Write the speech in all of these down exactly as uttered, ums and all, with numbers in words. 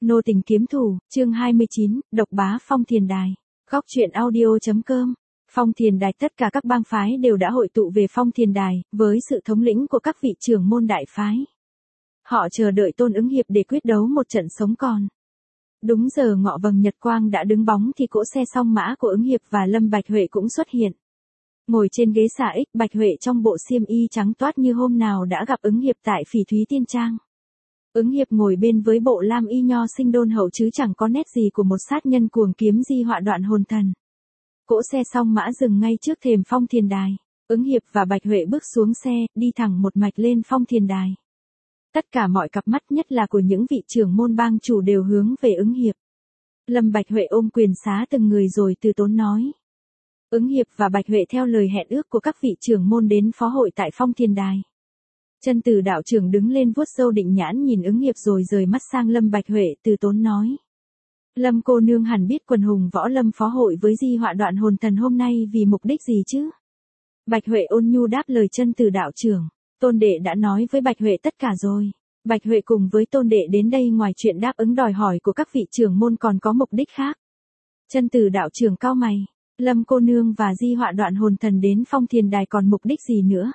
Nô tình kiếm thủ, chương hai mươi chín, độc bá Phong Thiền Đài. Góc truyện audio.com. Phong Thiền Đài, tất cả các bang phái đều đã hội tụ về Phong Thiền Đài, với sự thống lĩnh của các vị trưởng môn đại phái. Họ chờ đợi Tôn Ứng Hiệp để quyết đấu một trận sống còn. Đúng giờ ngọ vầng nhật quang đã đứng bóng thì cỗ xe song mã của Ứng Hiệp và Lâm Bạch Huệ cũng xuất hiện. Ngồi trên ghế xà ích, Bạch Huệ trong bộ xiêm y trắng toát như hôm nào đã gặp Ứng Hiệp tại Phỉ Thúy Tiên Trang. Ứng Hiệp ngồi bên với bộ lam y nho sinh đôn hậu chứ chẳng có nét gì của một sát nhân cuồng kiếm di họa đoạn hồn thần. Cỗ xe song mã dừng ngay trước thềm Phong Thiền Đài. Ứng Hiệp và Bạch Huệ bước xuống xe, đi thẳng một mạch lên Phong Thiền Đài. Tất cả mọi cặp mắt, nhất là của những vị trưởng môn bang chủ, đều hướng về Ứng Hiệp. Lâm Bạch Huệ ôm quyền xá từng người rồi từ tốn nói. Ứng Hiệp và Bạch Huệ theo lời hẹn ước của các vị trưởng môn đến phó hội tại Phong Thiền Đài. Chân Tử đạo trưởng đứng lên vuốt râu định nhãn nhìn Ứng Hiệp rồi rời mắt sang Lâm Bạch Huệ, từ tốn nói. Lâm cô nương hẳn biết quần hùng võ lâm phó hội với di họa đoạn hồn thần hôm nay vì mục đích gì chứ? Bạch Huệ ôn nhu đáp lời Chân Tử đạo trưởng. Tôn đệ đã nói với Bạch Huệ tất cả rồi. Bạch Huệ cùng với Tôn đệ đến đây ngoài chuyện đáp ứng đòi hỏi của các vị trưởng môn còn có mục đích khác. Chân Tử đạo trưởng cau mày. Lâm cô nương và di họa đoạn hồn thần đến Phong Thiền Đài còn mục đích gì nữa?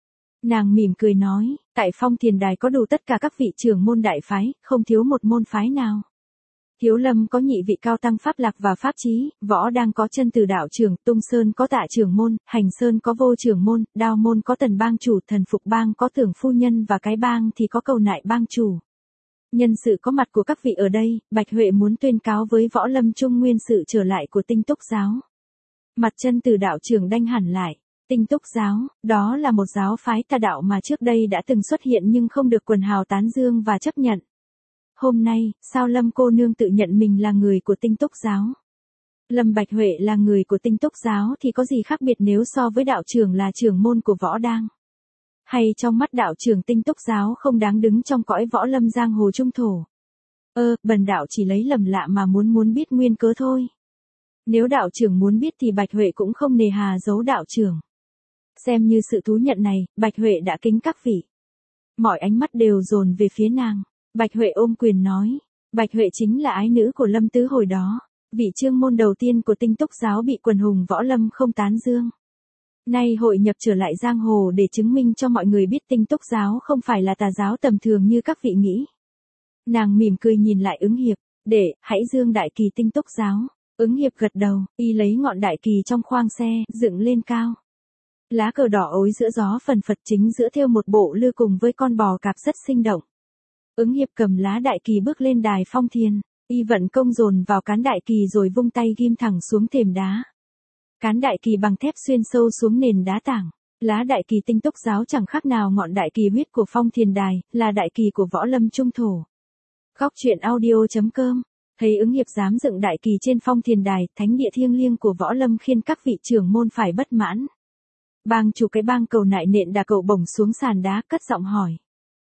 Nàng mỉm cười nói, tại Phong Thiền Đài có đủ tất cả các vị trưởng môn đại phái, không thiếu một môn phái nào. Thiếu Lâm có nhị vị cao tăng Pháp Lạc và Pháp Chí, Võ đang có Chân Tử đạo trưởng, Tung Sơn có Tạ trưởng môn, Hành Sơn có Vô trưởng môn, Đao môn có Tần bang chủ, Thần Phục bang có Tưởng phu nhân và Cái bang thì có Cầu Nại bang chủ. Nhân sự có mặt của các vị ở đây, Bạch Huệ muốn tuyên cáo với Võ Lâm Trung nguyên sự trở lại của Tinh Túc giáo. Mặt Chân Tử đạo trưởng đanh hẳn lại. Tinh Túc giáo, đó là một giáo phái tà đạo mà trước đây đã từng xuất hiện nhưng không được quần hào tán dương và chấp nhận. Hôm nay, sao Lâm cô nương tự nhận mình là người của Tinh Túc giáo? Lâm Bạch Huệ là người của Tinh Túc giáo thì có gì khác biệt nếu so với đạo trưởng là trưởng môn của Võ Đang? Hay trong mắt đạo trưởng Tinh Túc giáo không đáng đứng trong cõi võ lâm giang hồ trung thổ? Ơ, bần đạo chỉ lấy lầm lạ mà muốn muốn biết nguyên cớ thôi. Nếu đạo trưởng muốn biết thì Bạch Huệ cũng không nề hà giấu đạo trưởng. Xem như sự thú nhận này, Bạch Huệ đã kính các vị. Mọi ánh mắt đều dồn về phía nàng. Bạch Huệ ôm quyền nói. Bạch Huệ chính là ái nữ của Lâm Tứ hồi đó. Vị chương môn đầu tiên của Tinh Túc giáo bị quần hùng võ lâm không tán dương. Nay hội nhập trở lại giang hồ để chứng minh cho mọi người biết Tinh Túc giáo không phải là tà giáo tầm thường như các vị nghĩ. Nàng mỉm cười nhìn lại Ứng Hiệp. Để, hãy dương đại kỳ Tinh Túc giáo. Ứng Hiệp gật đầu, y lấy ngọn đại kỳ trong khoang xe, dựng lên cao. Lá cờ đỏ ối giữa gió phần phật, chính giữa thêu một bộ lư cùng với con bò cạp rất sinh động. Ứng Hiệp cầm lá đại kỳ bước lên đài Phong Thiền, y vận công dồn vào cán đại kỳ rồi vung tay ghim thẳng xuống thềm đá. Cán đại kỳ bằng thép xuyên sâu xuống nền đá tảng. Lá đại kỳ Tinh Túc giáo chẳng khác nào ngọn đại kỳ huyết của Phong Thiền Đài, là đại kỳ của võ lâm trung thổ. Góc truyện audio.com. Thấy Ứng Hiệp dám dựng đại kỳ trên Phong Thiền Đài, thánh địa thiêng liêng của võ lâm, khiến các vị trưởng môn phải bất mãn. Bang chủ Cái bang Cầu Nại nện đà cậu bổng xuống sàn đá, cất giọng hỏi.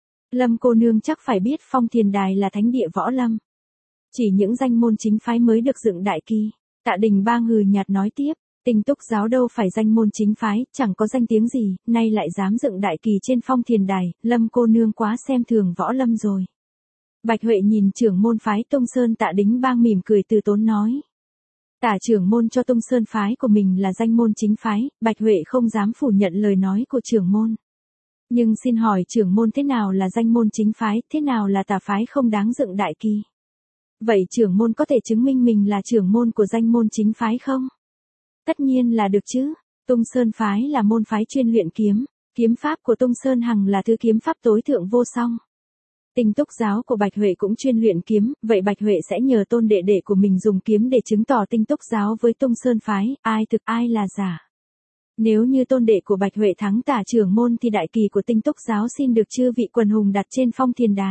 Lâm cô nương chắc phải biết Phong Thiền Đài là thánh địa võ lâm. Chỉ những danh môn chính phái mới được dựng đại kỳ. Tạ Đình bang hừ nhạt nói tiếp. Tinh Túc giáo đâu phải danh môn chính phái, chẳng có danh tiếng gì, nay lại dám dựng đại kỳ trên Phong Thiền Đài, Lâm cô nương quá xem thường võ lâm rồi. Bạch Huệ nhìn trưởng môn phái Tung Sơn Tạ Đính bang mỉm cười từ tốn nói. Tả trưởng môn cho Tung Sơn phái của mình là danh môn chính phái, Bạch Huệ không dám phủ nhận lời nói của trưởng môn. Nhưng xin hỏi trưởng môn, thế nào là danh môn chính phái, thế nào là tà phái không đáng dựng đại kỳ? Vậy trưởng môn có thể chứng minh mình là trưởng môn của danh môn chính phái không? Tất nhiên là được chứ. Tung Sơn phái là môn phái chuyên luyện kiếm, kiếm pháp của Tung Sơn Hằng là thứ kiếm pháp tối thượng vô song. Tinh Túc giáo của Bạch Huệ cũng chuyên luyện kiếm, vậy Bạch Huệ sẽ nhờ tôn đệ đệ của mình dùng kiếm để chứng tỏ Tinh Túc giáo với Tung Sơn phái, ai thực ai là giả. Nếu như tôn đệ của Bạch Huệ thắng tả trưởng môn thì đại kỳ của Tinh Túc giáo xin được chư vị quần hùng đặt trên Phong Thiền Đài.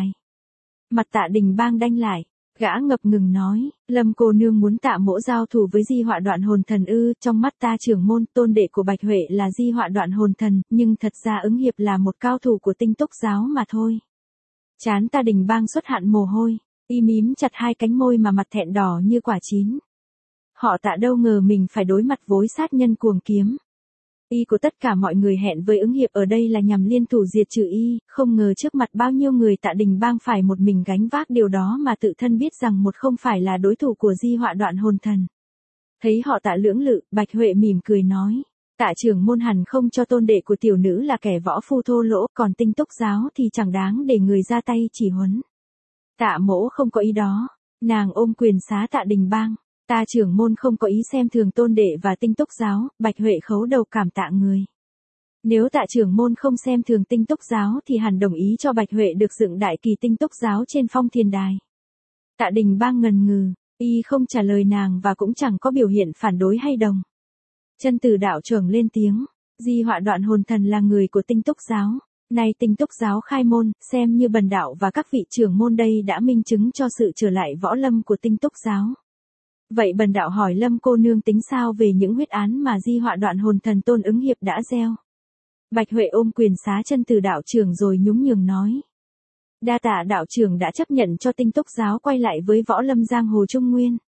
Mặt Tạ Đình bang đanh lại, gã ngập ngừng nói, Lâm cô nương muốn Tạ mỗ giao thủ với di họa đoạn hồn thần ư? Trong mắt ta trưởng môn, tôn đệ của Bạch Huệ là di họa đoạn hồn thần, nhưng thật ra Ứng Hiệp là một cao thủ của Tinh Túc giáo mà thôi. Chán Tạ Đình bang xuất hạn mồ hôi, y mím chặt hai cánh môi mà mặt thẹn đỏ như quả chín. Họ Tạ đâu ngờ mình phải đối mặt với sát nhân cuồng kiếm. Y của tất cả mọi người hẹn với ứng hiệp ở đây là nhằm liên thủ diệt trừ y, không ngờ trước mặt bao nhiêu người Tạ Đình Bang phải một mình gánh vác điều đó mà tự thân biết rằng một không phải là đối thủ của Di Họa Đoạn Hồn Thần. Thấy họ Tạ lưỡng lự, Bạch Huệ mỉm cười nói, Tạ trưởng môn hẳn không cho tôn đệ của tiểu nữ là kẻ võ phu thô lỗ, còn Tinh Túc giáo thì chẳng đáng để người ra tay chỉ huấn. Tạ mỗ không có ý đó. Nàng ôm quyền xá Tạ Đình Bang. Ta trưởng môn không có ý xem thường tôn đệ và Tinh Túc giáo. Bạch Huệ khấu đầu cảm tạ người. Nếu Tạ trưởng môn không xem thường Tinh Túc giáo thì hẳn đồng ý cho Bạch Huệ được dựng đại kỳ Tinh Túc giáo trên Phong Thiền Đài. Tạ Đình Bang ngần ngừ, y không trả lời nàng và cũng chẳng có biểu hiện phản đối hay đồng. Chân Tử đạo trưởng lên tiếng, Di Họa Đoạn Hồn Thần là người của Tinh Túc giáo. Nay Tinh Túc giáo khai môn, xem như bần đạo và các vị trưởng môn đây đã minh chứng cho sự trở lại võ lâm của Tinh Túc giáo. Vậy bần đạo hỏi Lâm cô nương tính sao về những huyết án mà Di Họa Đoạn Hồn Thần Tôn Ứng Hiệp đã gieo? Bạch Huệ ôm quyền xá Chân Tử đạo trưởng rồi nhún nhường nói. Đa tạ đạo trưởng đã chấp nhận cho Tinh Túc giáo quay lại với võ lâm giang hồ Trung Nguyên.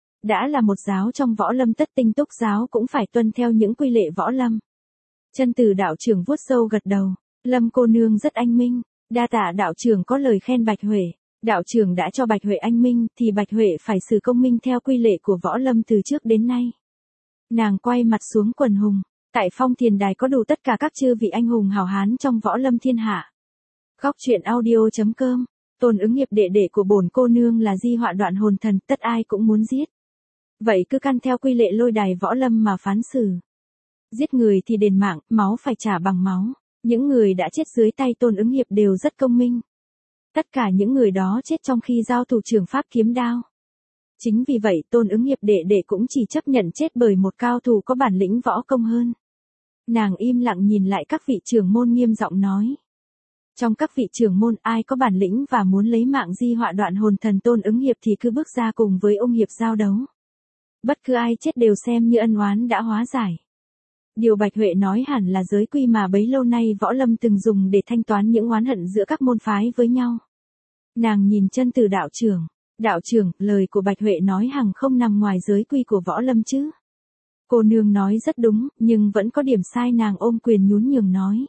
Đã là một giáo trong võ lâm tất Tinh Túc giáo cũng phải tuân theo những quy lệ võ lâm. Chân Tử đạo trưởng vuốt râu gật đầu. Lâm cô nương rất anh minh, đa tạ đạo trưởng có lời khen Bạch Huệ. Đạo trưởng đã cho Bạch Huệ anh minh thì Bạch Huệ phải xử công minh theo quy lệ của võ lâm từ trước đến nay. Nàng quay mặt xuống quần hùng, tại Phong Thiền Đài có đủ tất cả các chư vị anh hùng hào hán trong võ lâm thiên hạ. Góc truyện audio chấm com, Tôn Ứng Hiệp đệ đệ của bổn cô nương là Di Họa Đoạn Hồn Thần, tất ai cũng muốn giết. Vậy cứ căn theo quy lệ lôi đài võ lâm mà phán xử. Giết người thì đền mạng, máu phải trả bằng máu. Những người đã chết dưới tay Tôn Ứng Hiệp đều rất công minh. Tất cả những người đó chết trong khi giao thủ trường pháp kiếm đao. Chính vì vậy Tôn Ứng Hiệp đệ đệ cũng chỉ chấp nhận chết bởi một cao thủ có bản lĩnh võ công hơn. Nàng im lặng nhìn lại các vị trưởng môn nghiêm giọng nói. Trong các vị trưởng môn ai có bản lĩnh và muốn lấy mạng Di Họa Đoạn Hồn Thần Tôn Ứng Hiệp thì cứ bước ra cùng với ông Hiệp giao đấu. Bất cứ ai chết đều xem như ân oán đã hóa giải. Điều Bạch Huệ nói hẳn là giới quy mà bấy lâu nay võ lâm từng dùng để thanh toán những oán hận giữa các môn phái với nhau. Nàng nhìn Chân Tử đạo trưởng, đạo trưởng, lời của Bạch Huệ nói hằng không nằm ngoài giới quy của võ lâm chứ. Cô nương nói rất đúng, nhưng vẫn có điểm sai. Nàng ôm quyền nhún nhường nói.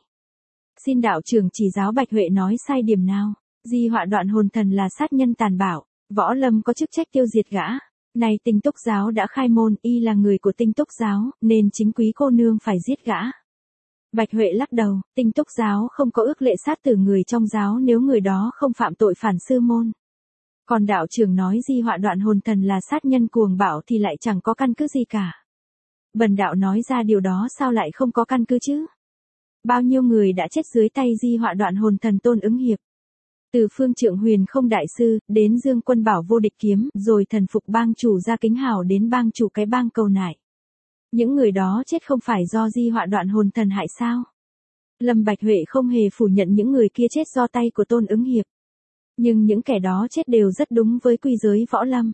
Xin đạo trưởng chỉ giáo Bạch Huệ nói sai điểm nào. Di Họa Đoạn Hồn Thần là sát nhân tàn bạo, võ lâm có chức trách tiêu diệt gã. Này Tinh Túc giáo đã khai môn, y là người của Tinh Túc giáo, nên chính quý cô nương phải giết gã. Bạch Huệ lắc đầu, Tinh Túc giáo không có ước lệ sát tử người trong giáo nếu người đó không phạm tội phản sư môn. Còn đạo trưởng nói Di Họa Đoạn Hồn Thần là sát nhân cuồng bạo thì lại chẳng có căn cứ gì cả. Bần đạo nói ra điều đó sao lại không có căn cứ chứ? Bao nhiêu người đã chết dưới tay Di Họa Đoạn Hồn Thần Tôn Ứng Hiệp. Từ Phương Trượng Huyền Không đại sư, đến Dương Quân Bảo Vô Địch Kiếm, rồi thần phục bang chủ Gia Kính Hào đến bang chủ cái bang Cầu Nại. Những người đó chết không phải do Di Họa Đoạn Hồn Thần hại sao? Lâm Bạch Huệ không hề phủ nhận những người kia chết do tay của Tôn Ứng Hiệp. Nhưng những kẻ đó chết đều rất đúng với quy giới võ lâm.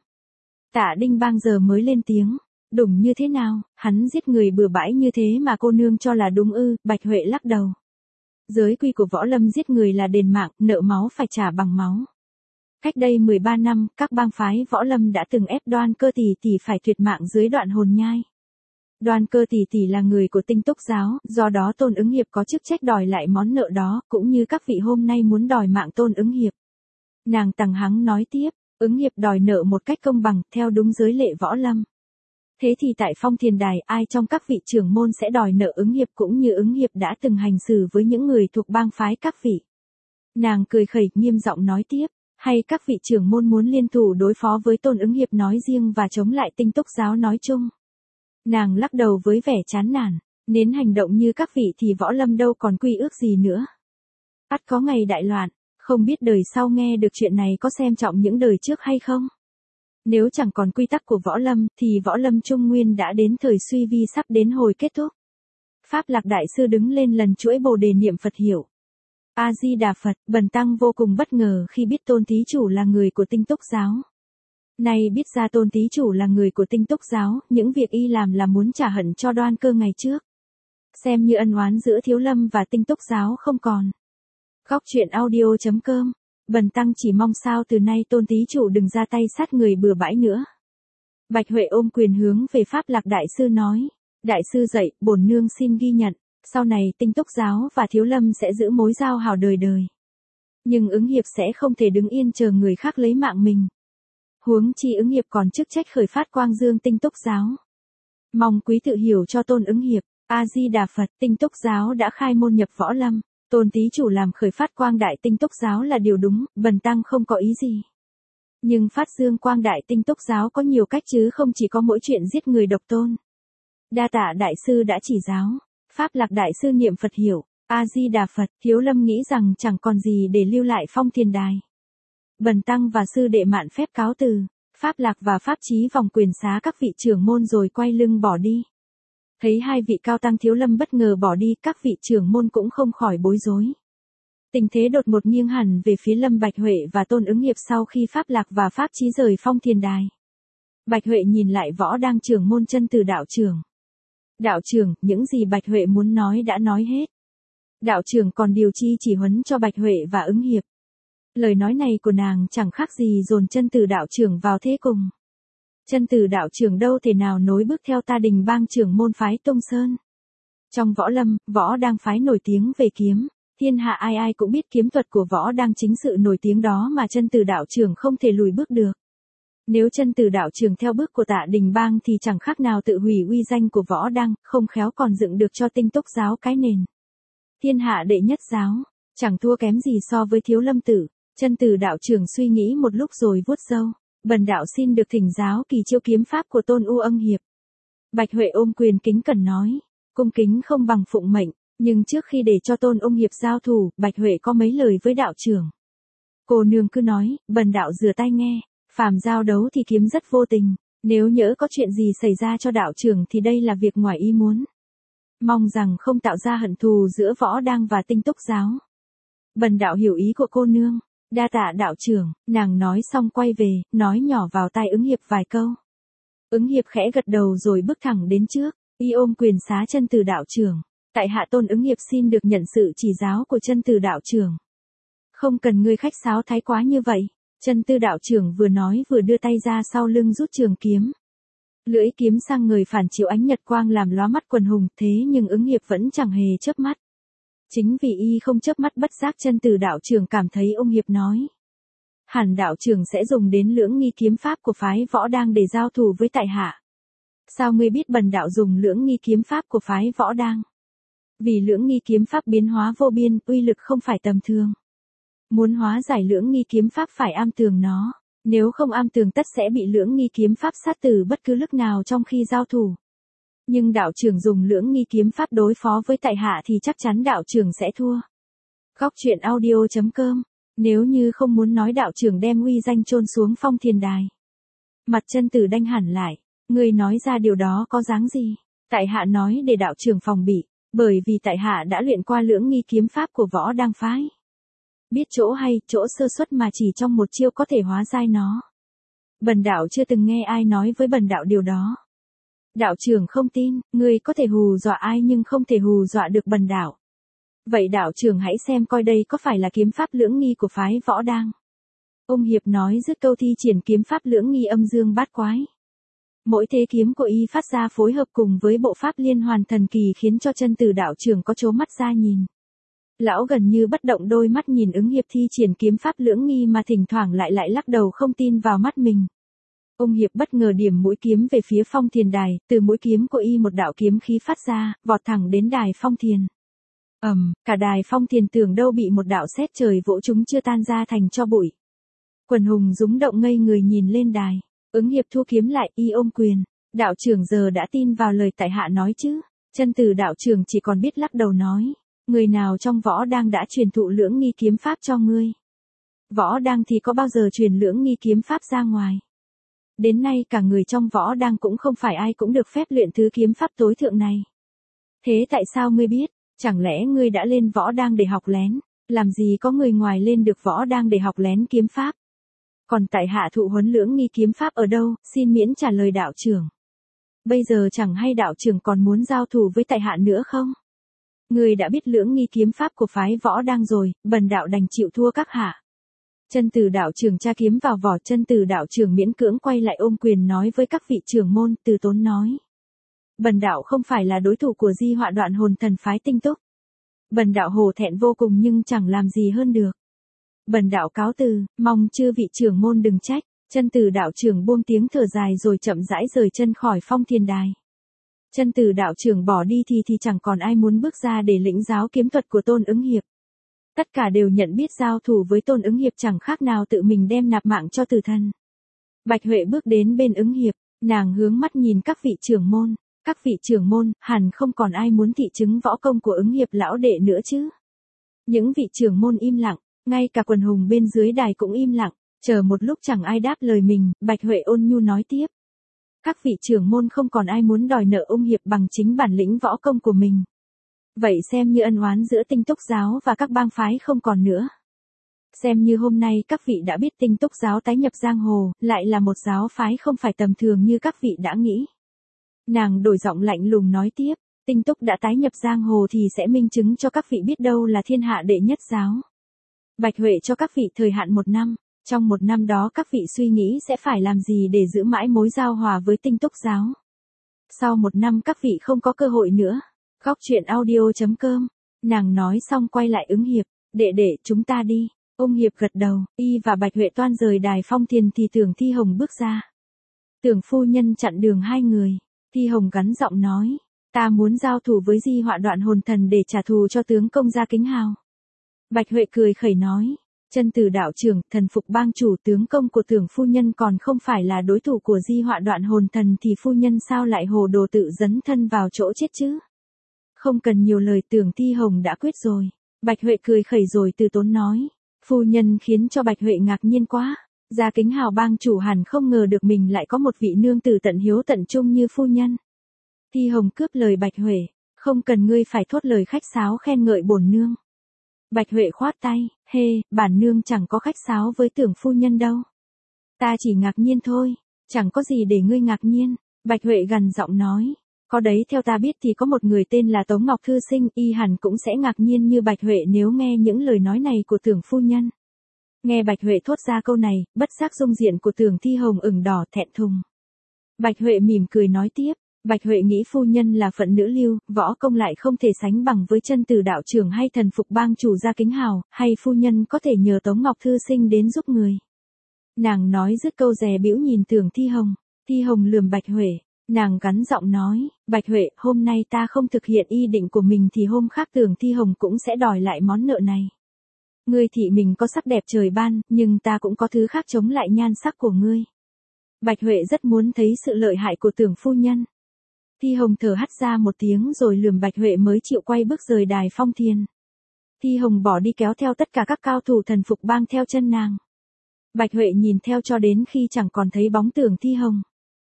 Tạ Đinh Bang giờ mới lên tiếng. Đúng như thế nào, hắn giết người bừa bãi như thế mà cô nương cho là đúng ư? Bạch Huệ lắc đầu. Giới quy của võ lâm giết người là đền mạng, nợ máu phải trả bằng máu. Cách đây mười ba năm, các bang phái võ lâm đã từng ép Đoan Cơ tỷ tỷ phải tuyệt mạng dưới Đoạn Hồn Nhai. Đoan Cơ tỷ tỷ là người của Tinh Túc giáo, do đó Tôn Ứng Hiệp có chức trách đòi lại món nợ đó, cũng như các vị hôm nay muốn đòi mạng Tôn Ứng Hiệp. Nàng tằng hắng nói tiếp, Ứng Hiệp đòi nợ một cách công bằng, theo đúng giới lệ võ lâm. Thế thì tại Phong Thiền Đài, ai trong các vị trưởng môn sẽ đòi nợ Ứng Hiệp cũng như Ứng Hiệp đã từng hành xử với những người thuộc bang phái các vị? Nàng cười khẩy, nghiêm giọng nói tiếp, hay các vị trưởng môn muốn liên thủ đối phó với Tôn Ứng Hiệp nói riêng và chống lại Tinh Túc giáo nói chung? Nàng lắc đầu với vẻ chán nản, nếu hành động như các vị thì võ lâm đâu còn quy ước gì nữa. Ắt có ngày đại loạn, không biết đời sau nghe được chuyện này có xem trọng những đời trước hay không? Nếu chẳng còn quy tắc của võ lâm, thì võ lâm Trung Nguyên đã đến thời suy vi sắp đến hồi kết thúc. Pháp Lạc Đại Sư đứng lên lần chuỗi bồ đề niệm Phật hiệu. A-di-đà Phật, bần tăng vô cùng bất ngờ khi biết Tôn Thí Chủ là người của Tinh Túc giáo. Nay biết ra Tôn Thí Chủ là người của Tinh Túc giáo, những việc y làm là muốn trả hận cho Đoan Cơ ngày trước. Xem như ân oán giữa Thiếu Lâm và Tinh Túc giáo không còn. Góc truyện audio chấm com, bần tăng chỉ mong sao từ nay Tôn Thí Chủ đừng ra tay sát người bừa bãi nữa. Bạch Huệ ôm quyền hướng về Pháp Lạc Đại Sư nói. Đại sư dạy, bổn nương xin ghi nhận, sau này Tinh Túc giáo và Thiếu Lâm sẽ giữ mối giao hảo đời đời. Nhưng ứng hiệp sẽ không thể đứng yên chờ người khác lấy mạng mình. Huống chi ứng hiệp còn chức trách khởi phát quang dương Tinh Túc giáo. Mong quý tự hiểu cho tôn ứng hiệp. A-di-đà Phật. Tinh Túc giáo đã khai môn nhập võ lâm, tôn tí chủ làm khởi phát quang đại Tinh Túc giáo là điều đúng, bần tăng không có ý gì. Nhưng phát dương quang đại Tinh Túc giáo có nhiều cách chứ không chỉ có mỗi chuyện giết người độc tôn. Đa tạ đại sư đã chỉ giáo. Pháp Lạc đại sư niệm Phật hiểu. A-di-đà Phật. Thiếu Lâm nghĩ rằng chẳng còn gì để lưu lại Phong Thiền Đài. Bần tăng và sư đệ mạn phép cáo từ. Pháp Lạc và Pháp Chí vòng quyền xá các vị trưởng môn rồi quay lưng bỏ đi. Thấy hai vị cao tăng Thiếu Lâm bất ngờ bỏ đi, các vị trưởng môn cũng không khỏi bối rối. Tình thế đột ngột nghiêng hẳn về phía Lâm Bạch Huệ và Tôn Ứng Hiệp sau khi Pháp Lạc và Pháp Chí rời Phong Thiền Đài. Bạch Huệ nhìn lại Võ Đang trưởng môn Chân Từ đạo trưởng. Đạo trưởng, những gì Bạch Huệ muốn nói đã nói hết. Đạo trưởng còn điều chi chỉ huấn cho Bạch Huệ và Ứng Hiệp. Lời nói này của nàng chẳng khác gì dồn Chân Từ đạo trưởng vào thế cùng. Chân Từ đạo trưởng đâu thể nào nối bước theo ta Đình Bang trưởng môn phái Tông Sơn. Trong võ lâm, Võ Đang phái nổi tiếng về kiếm, thiên hạ ai ai cũng biết kiếm thuật của Võ Đang chính sự nổi tiếng đó mà Chân Từ đạo trưởng không thể lùi bước được. Nếu Chân Từ đạo trưởng theo bước của Tạ Đình Bang thì chẳng khác nào tự hủy uy danh của Võ Đang, không khéo còn dựng được cho Tinh Túc giáo cái nền. Thiên hạ đệ nhất giáo, chẳng thua kém gì so với Thiếu Lâm tử. Chân Từ đạo trưởng suy nghĩ một lúc rồi vuốt râu. Bần đạo xin được thỉnh giáo kỳ chiêu kiếm pháp của Tôn U Ân Hiệp. Bạch Huệ ôm quyền kính cẩn nói, cung kính không bằng phụng mệnh, nhưng trước khi để cho Tôn Ung Hiệp giao thủ, Bạch Huệ có mấy lời với đạo trưởng. Cô nương cứ nói, bần đạo rửa tai nghe, phàm giao đấu thì kiếm rất vô tình, nếu nhỡ có chuyện gì xảy ra cho đạo trưởng thì đây là việc ngoài ý muốn. Mong rằng không tạo ra hận thù giữa Võ Đang và Tinh Túc giáo. Bần đạo hiểu ý của cô nương. Đa tạ đạo trưởng. Nàng nói xong quay về, nói nhỏ vào tai Ứng Hiệp vài câu. Ứng Hiệp khẽ gật đầu rồi bước thẳng đến trước, y ôm quyền xá Chân Từ đạo trưởng. Tại hạ Tôn Ứng Hiệp xin được nhận sự chỉ giáo của Chân Từ đạo trưởng. Không cần ngươi khách sáo thái quá như vậy. Chân Từ đạo trưởng vừa nói vừa đưa tay ra sau lưng rút trường kiếm. Lưỡi kiếm sang người phản chiếu ánh nhật quang làm lóa mắt quần hùng, thế nhưng Ứng Hiệp vẫn chẳng hề chớp mắt. Chính vì y không chớp mắt bất giác Chân Từ đạo trưởng cảm thấy Ung Hiệp nói. Hẳn đạo trưởng sẽ dùng đến lưỡng nghi kiếm pháp của phái Võ Đang để giao thủ với tại hạ. Sao ngươi biết bần đạo dùng lưỡng nghi kiếm pháp của phái Võ Đang? Vì lưỡng nghi kiếm pháp biến hóa vô biên, uy lực không phải tầm thường. Muốn hóa giải lưỡng nghi kiếm pháp phải am tường nó, nếu không am tường tất sẽ bị lưỡng nghi kiếm pháp sát tử bất cứ lúc nào trong khi giao thủ. Nhưng đạo trưởng dùng lưỡng nghi kiếm pháp đối phó với tại hạ thì chắc chắn đạo trưởng sẽ thua. Góc truyện audio chấm com. Nếu như không muốn nói đạo trưởng đem uy danh chôn xuống Phong Thiền Đài. Mặt Chân Từ đanh hẳn lại. Người nói ra điều đó có dáng gì? Tại hạ nói để đạo trưởng phòng bị. Bởi vì tại hạ đã luyện qua lưỡng nghi kiếm pháp của Võ Đang phái. Biết chỗ hay, chỗ sơ suất mà chỉ trong một chiêu có thể hóa giải nó. Bần đạo chưa từng nghe ai nói với bần đạo điều đó. Đạo trưởng không tin, ngươi có thể hù dọa ai nhưng không thể hù dọa được bần đạo. Vậy đạo trưởng hãy xem coi đây có phải là kiếm pháp lưỡng nghi của phái Võ Đang. Ung Hiệp nói dứt câu thi triển kiếm pháp lưỡng nghi âm dương bát quái. Mỗi thế kiếm của y phát ra phối hợp cùng với bộ pháp liên hoàn thần kỳ khiến cho Chân Từ đạo trưởng có chố mắt ra nhìn. Lão gần như bất động đôi mắt nhìn Ứng Hiệp thi triển kiếm pháp lưỡng nghi mà thỉnh thoảng lại lại lắc đầu không tin vào mắt mình. Ung Hiệp bất ngờ điểm mũi kiếm về phía Phong Thiền Đài, từ mũi kiếm của y một đạo kiếm khí phát ra, vọt thẳng đến đài Phong Thiền. Ầm, um, cả đài Phong Thiền tưởng đâu bị một đạo sét trời vỗ chúng chưa tan ra thành tro bụi. Quần hùng rúng động ngây người nhìn lên đài. Ứng Hiệp thu kiếm lại, y ôm quyền. Đạo trưởng giờ đã tin vào lời tại hạ nói chứ? Chân Từ đạo trưởng chỉ còn biết lắc đầu nói. Người nào trong Võ Đang đã truyền thụ lưỡng nghi kiếm pháp cho ngươi? Võ Đang thì có bao giờ truyền lưỡng nghi kiếm pháp ra ngoài? Đến nay cả người trong Võ Đang cũng không phải ai cũng được phép luyện thứ kiếm pháp tối thượng này. Thế tại sao ngươi biết? Chẳng lẽ ngươi đã lên Võ Đang để học lén? Làm gì có người ngoài lên được Võ Đang để học lén kiếm pháp? Còn tại hạ thụ huấn lưỡng nghi kiếm pháp ở đâu, xin miễn trả lời đạo trưởng. Bây giờ chẳng hay đạo trưởng còn muốn giao thủ với tại hạ nữa không? Ngươi đã biết lưỡng nghi kiếm pháp của phái Võ Đang rồi, bần đạo đành chịu thua các hạ. Chân Từ đạo trưởng tra kiếm vào vỏ. Chân Từ đạo trưởng miễn cưỡng quay lại ôm quyền nói với các vị trưởng môn, từ tốn nói. Bần đạo không phải là đối thủ của Di Họa Đoạn Hồn Thần phái Tinh Túc. Bần đạo hổ thẹn vô cùng nhưng chẳng làm gì hơn được. Bần đạo cáo từ, mong chư vị trưởng môn đừng trách. Chân Tử đạo trưởng buông tiếng thở dài rồi chậm rãi rời chân khỏi Phong Thiên Đài. Chân Tử đạo trưởng bỏ đi thì thì chẳng còn ai muốn bước ra để lĩnh giáo kiếm thuật của Tôn Ứng Hiệp. Tất cả đều nhận biết giao thủ với Tôn Ứng Hiệp chẳng khác nào tự mình đem nạp mạng cho tử thần. Bạch Huệ bước đến bên Ứng Hiệp, nàng hướng mắt nhìn các vị trưởng môn. Các vị trưởng môn, hẳn không còn ai muốn thị chứng võ công của Ứng Hiệp lão đệ nữa chứ. Những vị trưởng môn im lặng, ngay cả quần hùng bên dưới đài cũng im lặng, chờ một lúc chẳng ai đáp lời mình, Bạch Huệ ôn nhu nói tiếp. Các vị trưởng môn không còn ai muốn đòi nợ Ung Hiệp bằng chính bản lĩnh võ công của mình. Vậy xem như ân oán giữa Tinh Túc giáo và các bang phái không còn nữa. Xem như hôm nay các vị đã biết Tinh Túc giáo tái nhập giang hồ, lại là một giáo phái không phải tầm thường như các vị đã nghĩ. Nàng đổi giọng lạnh lùng nói tiếp, Tinh Túc đã tái nhập giang hồ thì sẽ minh chứng cho các vị biết đâu là thiên hạ đệ nhất giáo. Bạch Huệ cho các vị thời hạn một năm, trong một năm đó các vị suy nghĩ sẽ phải làm gì để giữ mãi mối giao hòa với Tinh Túc giáo. Sau một năm các vị không có cơ hội nữa. Góc truyện audio chấm com, nàng nói xong quay lại Ứng Hiệp, đệ đệ chúng ta đi. Ung Hiệp gật đầu, y và Bạch Huệ toan rời đài Phong Thiền thì Tưởng Thi Hồng bước ra. Tưởng phu nhân chặn đường hai người, Thi Hồng gắn giọng nói, ta muốn giao thủ với Di Họa Đoạn Hồn Thần để trả thù cho tướng công Gia Kính Hào. Bạch Huệ cười khẩy nói, Chân Tử đạo trưởng, thần phục bang chủ tướng công của Tưởng phu nhân còn không phải là đối thủ của Di Họa Đoạn Hồn Thần thì phu nhân sao lại hồ đồ tự dấn thân vào chỗ chết chứ? Không cần nhiều lời, Tưởng Thi Hồng đã quyết rồi. Bạch Huệ cười khẩy rồi từ tốn nói, phu nhân khiến cho Bạch Huệ ngạc nhiên quá. Gia Kính Hào bang chủ hẳn không ngờ được mình lại có một vị nương tử tận hiếu tận trung như phu nhân. Thi Hồng cướp lời Bạch Huệ, không cần ngươi phải thốt lời khách sáo khen ngợi bổn nương. Bạch Huệ khoát tay, hê, bản nương chẳng có khách sáo với Tưởng phu nhân đâu. Ta chỉ ngạc nhiên thôi, chẳng có gì để ngươi ngạc nhiên. Bạch Huệ gằn giọng nói, có đấy, theo ta biết thì có một người tên là Tống Ngọc Thư Sinh, y hẳn cũng sẽ ngạc nhiên như Bạch Huệ nếu nghe những lời nói này của Tưởng phu nhân. Nghe Bạch Huệ thốt ra câu này, bất giác dung diện của Tưởng Thi Hồng ửng đỏ thẹn thùng. Bạch Huệ mỉm cười nói tiếp, Bạch Huệ nghĩ phu nhân là phận nữ lưu, võ công lại không thể sánh bằng với Chân Tử đạo trưởng hay thần phục bang chủ Gia Kính Hào, hay phu nhân có thể nhờ Tống Ngọc Thư Sinh đến giúp người. Nàng nói dứt câu dè bĩu nhìn Tưởng Thi Hồng, Thi Hồng lườm Bạch Huệ, nàng gắn giọng nói, Bạch Huệ, hôm nay ta không thực hiện ý định của mình thì hôm khác Tưởng Thi Hồng cũng sẽ đòi lại món nợ này. Ngươi thị mình có sắc đẹp trời ban, nhưng ta cũng có thứ khác chống lại nhan sắc của ngươi. Bạch Huệ rất muốn thấy sự lợi hại của Tưởng phu nhân. Thi Hồng thở hắt ra một tiếng rồi lườm Bạch Huệ mới chịu quay bước rời đài Phong Thiền. Thi Hồng bỏ đi kéo theo tất cả các cao thủ thần phục bang theo chân nàng. Bạch Huệ nhìn theo cho đến khi chẳng còn thấy bóng Tưởng Thi Hồng.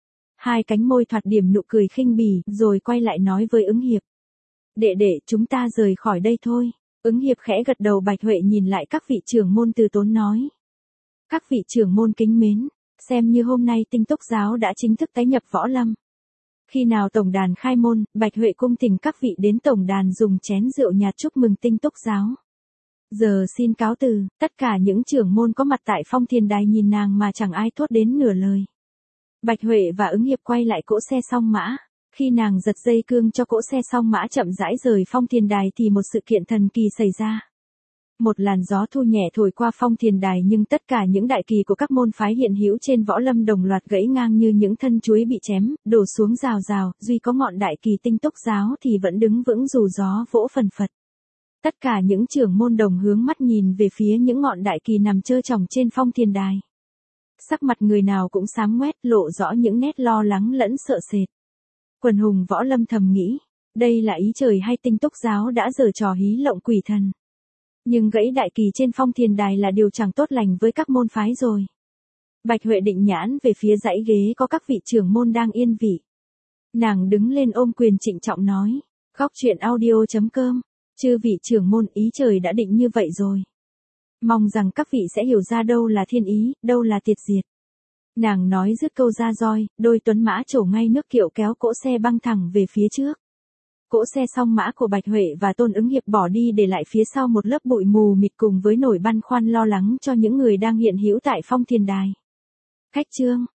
Hai cánh môi thoạt điểm nụ cười khinh bỉ rồi quay lại nói với Ứng Hiệp. Đệ đệ, chúng ta rời khỏi đây thôi. Ứng Hiệp khẽ gật đầu. Bạch Huệ nhìn lại các vị trưởng môn từ tốn nói. Các vị trưởng môn kính mến, xem như hôm nay Tinh Túc giáo đã chính thức tái nhập võ lâm. Khi nào tổng đàn khai môn, Bạch Huệ cung thỉnh các vị đến tổng đàn dùng chén rượu nhạt chúc mừng Tinh Túc giáo. Giờ xin cáo từ, tất cả những trưởng môn có mặt tại Phong Thiền đài nhìn nàng mà chẳng ai thốt đến nửa lời. Bạch Huệ và Ứng Hiệp quay lại cỗ xe song mã. Khi nàng giật dây cương cho cỗ xe song mã chậm rãi rời Phong Thiền đài thì một sự kiện thần kỳ xảy ra. Một làn gió thu nhẹ thổi qua Phong Thiền đài nhưng tất cả những đại kỳ của các môn phái hiện hữu trên võ lâm đồng loạt gãy ngang như những thân chuối bị chém, đổ xuống rào rào, duy có ngọn đại kỳ Tinh Túc giáo thì vẫn đứng vững dù gió vỗ phần phật. Tất cả những trưởng môn đồng hướng mắt nhìn về phía những ngọn đại kỳ nằm trơ tròng trên Phong Thiền đài. Sắc mặt người nào cũng xám ngoét, lộ rõ những nét lo lắng lẫn sợ sệt. Quần hùng võ lâm thầm nghĩ, đây là ý trời hay Tinh Túc giáo đã giở trò hí lộng quỷ thần. Nhưng gãy đại kỳ trên Phong Thiền đài là điều chẳng tốt lành với các môn phái rồi. Bạch Huệ định nhãn về phía dãy ghế có các vị trưởng môn đang yên vị. Nàng đứng lên ôm quyền trịnh trọng nói, góc truyện audio chấm com, chư vị trưởng môn, ý trời đã định như vậy rồi. Mong rằng các vị sẽ hiểu ra đâu là thiên ý, đâu là tiệt diệt. Nàng nói dứt câu ra roi, đôi tuấn mã trổ ngay nước kiệu kéo cỗ xe băng thẳng về phía trước. Cỗ xe song mã của Bạch Huệ và Tôn Ứng Hiệp bỏ đi để lại phía sau một lớp bụi mù mịt cùng với nỗi băn khoăn lo lắng cho những người đang hiện hữu tại Phong Thiền đài. Khách chương